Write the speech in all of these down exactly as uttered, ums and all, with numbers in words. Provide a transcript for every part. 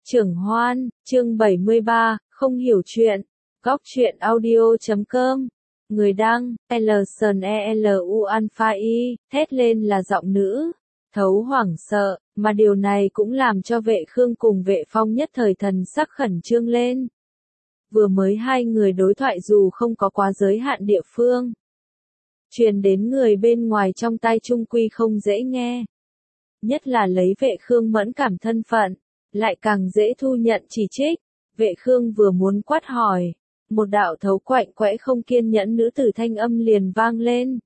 Trưởng Hoan, chương bảy mươi ba, không hiểu chuyện. Góc truyện audio chấm com. Người đăng, L-S-N-E-L-U Alpha I, thét lên là giọng nữ. Thấu hoảng sợ, mà điều này cũng làm cho Vệ Khương cùng Vệ Phong nhất thời thần sắc khẩn trương lên. Vừa mới hai người đối thoại dù không có quá giới hạn địa phương. Truyền đến người bên ngoài trong tai trung quy không dễ nghe. Nhất là lấy Vệ Khương mẫn cảm thân phận, lại càng dễ thu nhận chỉ trích. Vệ Khương vừa muốn quát hỏi, một đạo thấu quạnh quẽ không kiên nhẫn nữ tử thanh âm liền vang lên.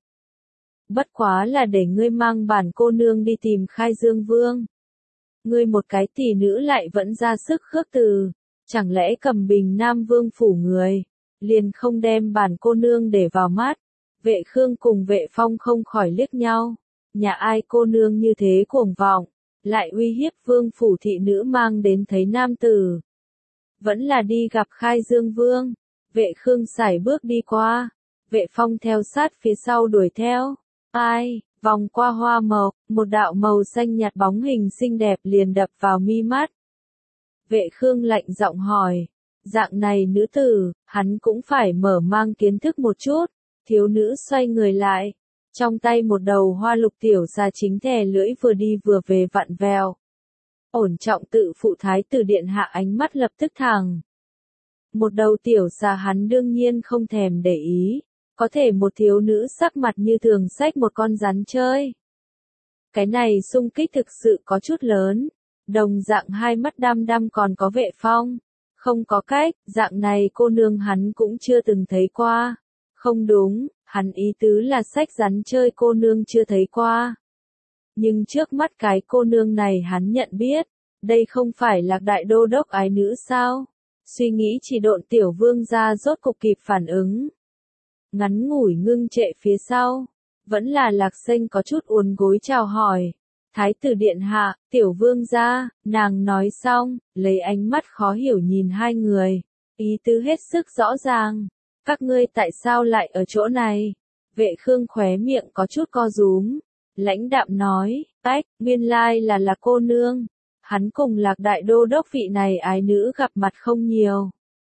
Bất quá là để ngươi mang bản cô nương đi tìm Khai Dương Vương. Ngươi một cái tỷ nữ lại vẫn ra sức khước từ, chẳng lẽ Cầm Bình Nam Vương phủ người, liền không đem bản cô nương để vào mắt. Vệ Khương cùng Vệ Phong không khỏi liếc nhau, nhà ai cô nương như thế cuồng vọng, lại uy hiếp vương phủ thị nữ mang đến thấy nam tử. Vẫn là đi gặp Khai Dương Vương. Vệ Khương sải bước đi qua, Vệ Phong theo sát phía sau đuổi theo. Ai, vòng qua hoa mộc, một đạo màu xanh nhạt bóng hình xinh đẹp liền đập vào mi mắt. Vệ Khương lạnh giọng hỏi, dạng này nữ tử, hắn cũng phải mở mang kiến thức một chút. Thiếu nữ xoay người lại, trong tay một đầu hoa lục tiểu xà chính thè lưỡi vừa đi vừa về vặn vèo. Ổn trọng tự phụ thái tử điện hạ ánh mắt lập tức thẳng. Một đầu tiểu xà hắn đương nhiên không thèm để ý, có thể một thiếu nữ sắc mặt như thường xách một con rắn chơi. Cái này xung kích thực sự có chút lớn, đồng dạng hai mắt đăm đăm còn có Vệ Phong. Không có cách, dạng này cô nương hắn cũng chưa từng thấy qua. Không đúng, hắn ý tứ là xách rắn chơi cô nương chưa thấy qua. Nhưng trước mắt cái cô nương này hắn nhận biết, đây không phải là đại đô đốc ái nữ sao? Suy nghĩ chỉ độn tiểu vương gia rốt cục kịp phản ứng. Ngắn ngủi ngưng trệ phía sau, vẫn là Lạc Xanh có chút uốn gối chào hỏi. Thái tử điện hạ, tiểu vương gia, nàng nói xong, lấy ánh mắt khó hiểu nhìn hai người, ý tứ hết sức rõ ràng. Các ngươi tại sao lại ở chỗ này? Vệ Khương khóe miệng có chút co rúm, lãnh đạm nói, tách, nguyên lai là là cô nương. Hắn cùng Lạc đại đô đốc vị này ái nữ gặp mặt không nhiều.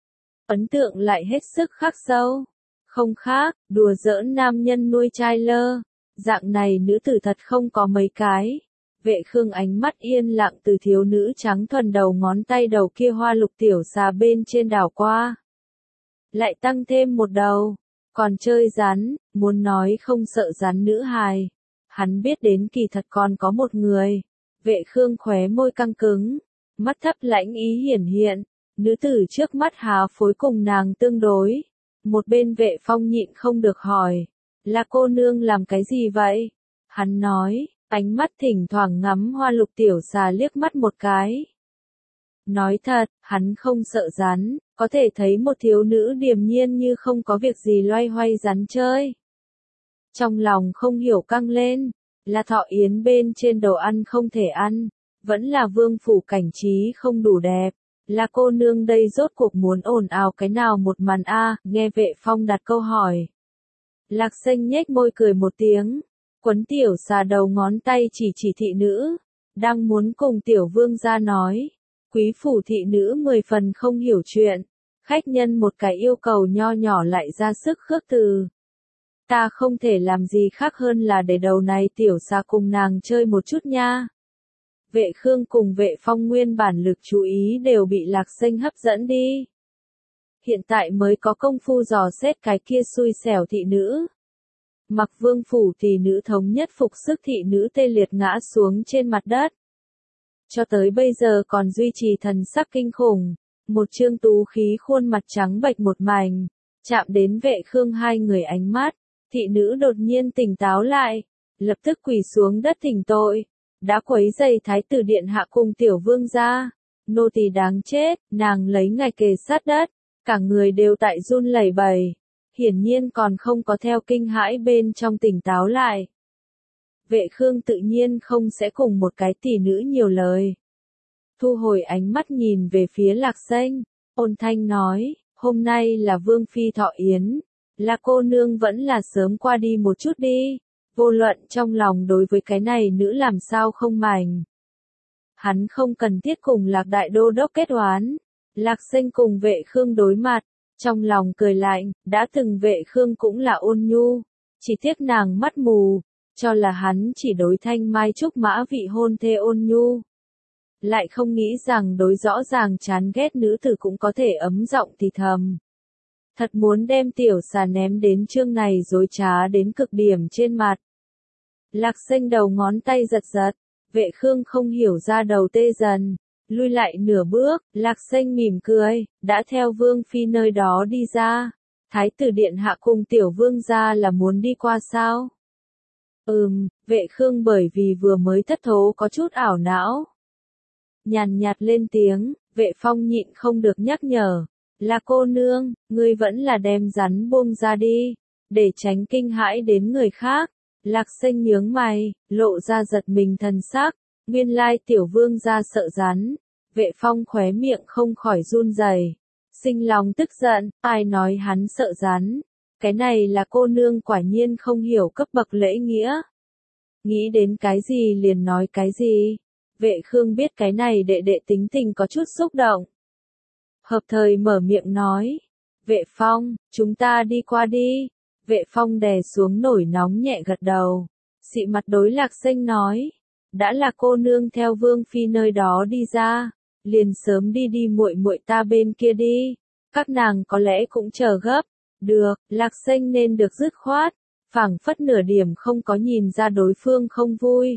Ấn tượng lại hết sức khắc sâu. Không khác, đùa giỡn nam nhân nuôi trai lơ. Dạng này nữ tử thật không có mấy cái. Vệ Khương ánh mắt yên lặng từ thiếu nữ trắng thuần đầu ngón tay đầu kia hoa lục tiểu xà bên trên đảo qua. Lại tăng thêm một đầu, còn chơi rắn, muốn nói không sợ rắn nữ hài. Hắn biết đến kỳ thật còn có một người. Vệ Khương khóe môi căng cứng, mắt thấp lãnh ý hiển hiện, nữ tử trước mắt há phối cùng nàng tương đối. Một bên Vệ Phong nhịn không được hỏi, là cô nương làm cái gì vậy? Hắn nói, ánh mắt thỉnh thoảng ngắm hoa lục tiểu xà liếc mắt một cái. Nói thật, hắn không sợ rắn, có thể thấy một thiếu nữ điềm nhiên như không có việc gì loay hoay rắn chơi. Trong lòng không hiểu căng lên, là thọ yến bên trên đồ ăn không thể ăn, vẫn là vương phủ cảnh trí không đủ đẹp, là cô nương đây rốt cuộc muốn ồn ào cái nào một màn a? Nghe Vệ Phong đặt câu hỏi. Lạc Xanh nhếch môi cười một tiếng, quấn tiểu xà đầu ngón tay chỉ chỉ thị nữ, đang muốn cùng tiểu vương gia nói. Quý phủ thị nữ mười phần không hiểu chuyện, khách nhân một cái yêu cầu nho nhỏ lại ra sức khước từ. Ta không thể làm gì khác hơn là để đầu này tiểu xà cùng nàng chơi một chút nha. Vệ Khương cùng Vệ Phong nguyên bản lực chú ý đều bị Lạc Xanh hấp dẫn đi. Hiện tại mới có công phu dò xét cái kia xui xẻo thị nữ. Mặc vương phủ thì nữ thống nhất phục sức thị nữ tê liệt ngã xuống trên mặt đất. Cho tới bây giờ còn duy trì thần sắc kinh khủng, một trương tú khí khuôn mặt trắng bệch một mảnh, chạm đến Vệ Khương hai người ánh mắt, thị nữ đột nhiên tỉnh táo lại, lập tức quỳ xuống đất thỉnh tội, đã quấy rầy thái tử điện hạ cùng tiểu vương gia, nô tỳ đáng chết, nàng lấy ngài kề sát đất, cả người đều tại run lẩy bẩy, hiển nhiên còn không có theo kinh hãi bên trong tỉnh táo lại. Vệ Khương tự nhiên không sẽ cùng một cái tỷ nữ nhiều lời. Thu hồi ánh mắt nhìn về phía Lạc Xanh, ôn thanh nói, hôm nay là vương phi thọ yến, là cô nương vẫn là sớm qua đi một chút đi, vô luận trong lòng đối với cái này nữ làm sao không mảnh. hắn không cần thiết cùng Lạc Đại Đô Đốc kết oán. Lạc Sinh cùng Vệ Khương đối mặt, trong lòng cười lạnh, đã từng Vệ Khương cũng là ôn nhu, chỉ tiếc nàng mắt mù, cho là hắn chỉ đối Thanh Mai Trúc Mã vị hôn thê ôn nhu. Lại không nghĩ rằng đối rõ ràng chán ghét nữ tử cũng có thể ấm giọng thì thầm. Thật muốn đem tiểu xà ném đến chương này dối trá đến cực điểm trên mặt. Lạc Sinh đầu ngón tay giật giật, Vệ Khương không hiểu ra đầu tê dần, lui lại nửa bước, Lạc Sinh mỉm cười, đã theo Vương Phi nơi đó đi ra. Thái tử điện hạ cùng tiểu vương gia là muốn đi qua sao? Ừm, Vệ Khương bởi vì vừa mới thất thố có chút ảo não. Nhàn nhạt lên tiếng, Vệ Phong nhịn không được nhắc nhở. Là cô nương, ngươi vẫn là đem rắn buông ra đi, để tránh kinh hãi đến người khác. Lạc Sinh nhướng mày, lộ ra giật mình thần sắc, nguyên lai tiểu vương gia sợ rắn. Vệ Phong khóe miệng không khỏi run rẩy, sinh lòng tức giận, ai nói hắn sợ rắn, cái này là cô nương quả nhiên không hiểu cấp bậc lễ nghĩa. Nghĩ đến cái gì liền nói cái gì, Vệ Khương biết cái này đệ đệ tính tình có chút xúc động. Hợp thời mở miệng nói, Vệ Phong, chúng ta đi qua đi. Vệ Phong đè xuống nổi nóng nhẹ gật đầu, xị mặt đối Lạc Sinh nói, đã là cô nương theo Vương Phi nơi đó đi ra, liền sớm đi đi muội muội ta bên kia đi, các nàng có lẽ cũng chờ gấp. Được, Lạc Sinh nên được dứt khoát, phảng phất nửa điểm không có nhìn ra đối phương không vui.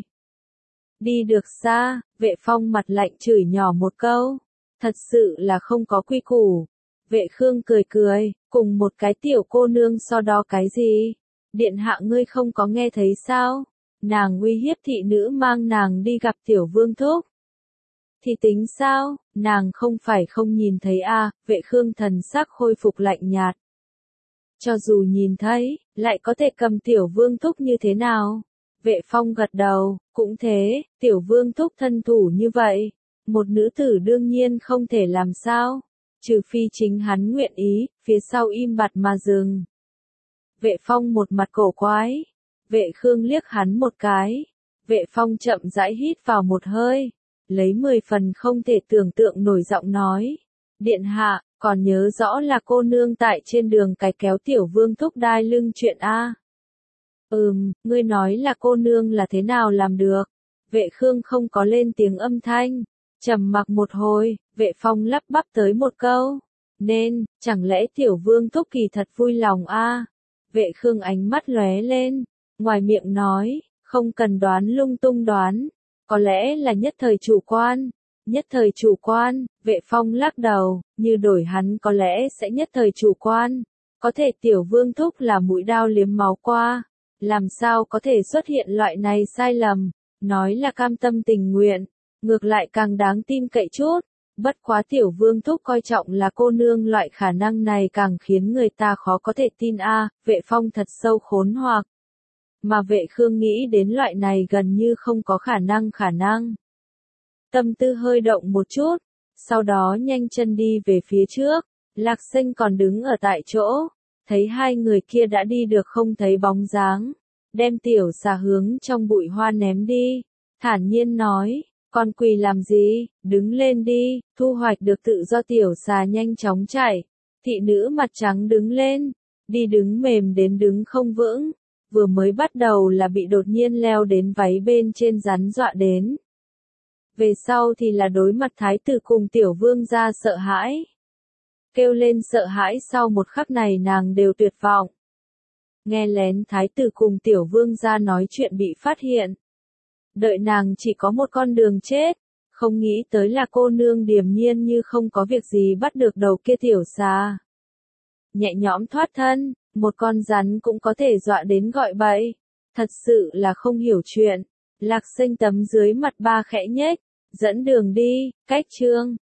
Đi được xa, Vệ Phong mặt lạnh chửi nhỏ một câu, thật sự là không có quy củ. Vệ Khương cười cười, cùng một cái tiểu cô nương so đo cái gì? Điện hạ ngươi không có nghe thấy sao? Nàng uy hiếp thị nữ mang nàng đi gặp tiểu vương thúc. Thì tính sao? Nàng không phải không nhìn thấy a? À, Vệ Khương thần sắc khôi phục lạnh nhạt. Cho dù nhìn thấy, lại có thể cầm tiểu vương thúc như thế nào? Vệ Phong gật đầu, cũng thế, tiểu vương thúc thân thủ như vậy, một nữ tử đương nhiên không thể làm sao. Trừ phi chính hắn nguyện ý, phía sau im bặt mà dừng. Vệ Phong một mặt cổ quái. Vệ Khương liếc hắn một cái. Vệ Phong chậm rãi hít vào một hơi. Lấy mười phần không thể tưởng tượng nổi giọng nói. Điện hạ, còn nhớ rõ là cô nương tại trên đường cái kéo tiểu vương thúc đai lưng chuyện A. Ừm, ngươi nói là cô nương là thế nào làm được? Vệ Khương không có lên tiếng âm thanh. Trầm mặc một hồi, Vệ Phong lắp bắp tới một câu. Nên, chẳng lẽ tiểu vương thúc kỳ thật vui lòng a? À? Vệ Khương ánh mắt lóe lên, ngoài miệng nói, không cần đoán lung tung đoán, có lẽ là nhất thời chủ quan. Nhất thời chủ quan, Vệ Phong lắc đầu, như đổi hắn có lẽ sẽ nhất thời chủ quan. Có thể tiểu vương thúc là mũi đao liếm máu qua, làm sao có thể xuất hiện loại này sai lầm, nói là cam tâm tình nguyện. Ngược lại càng đáng tin cậy chút, bất quá tiểu vương thúc coi trọng là cô nương loại khả năng này càng khiến người ta khó có thể tin a. À, Vệ Phong thật sâu khốn hoặc. Mà Vệ Khương nghĩ đến loại này gần như không có khả năng khả năng. Tâm tư hơi động một chút, sau đó nhanh chân đi về phía trước, Lạc Sinh còn đứng ở tại chỗ, thấy hai người kia đã đi được không thấy bóng dáng, đem tiểu xà hướng trong bụi hoa ném đi, thản nhiên nói. Con quỳ làm gì, đứng lên đi, thu hoạch được tự do tiểu xà nhanh chóng chạy. Thị nữ mặt trắng đứng lên, đi đứng mềm đến đứng không vững, vừa mới bắt đầu là bị đột nhiên leo đến váy bên trên rắn dọa đến. Về sau thì là đối mặt thái tử cùng tiểu vương gia sợ hãi. Kêu lên sợ hãi sau một khắc này nàng đều tuyệt vọng. Nghe lén thái tử cùng tiểu vương gia nói chuyện bị phát hiện. Đợi nàng chỉ có một con đường chết, không nghĩ tới là cô nương điềm nhiên như không có việc gì bắt được đầu kia tiểu xà. Nhẹ nhõm thoát thân, một con rắn cũng có thể dọa đến gọi bậy, thật sự là không hiểu chuyện. Lạc Sinh tấm dưới mặt ba khẽ nhếch, dẫn đường đi, cách chương.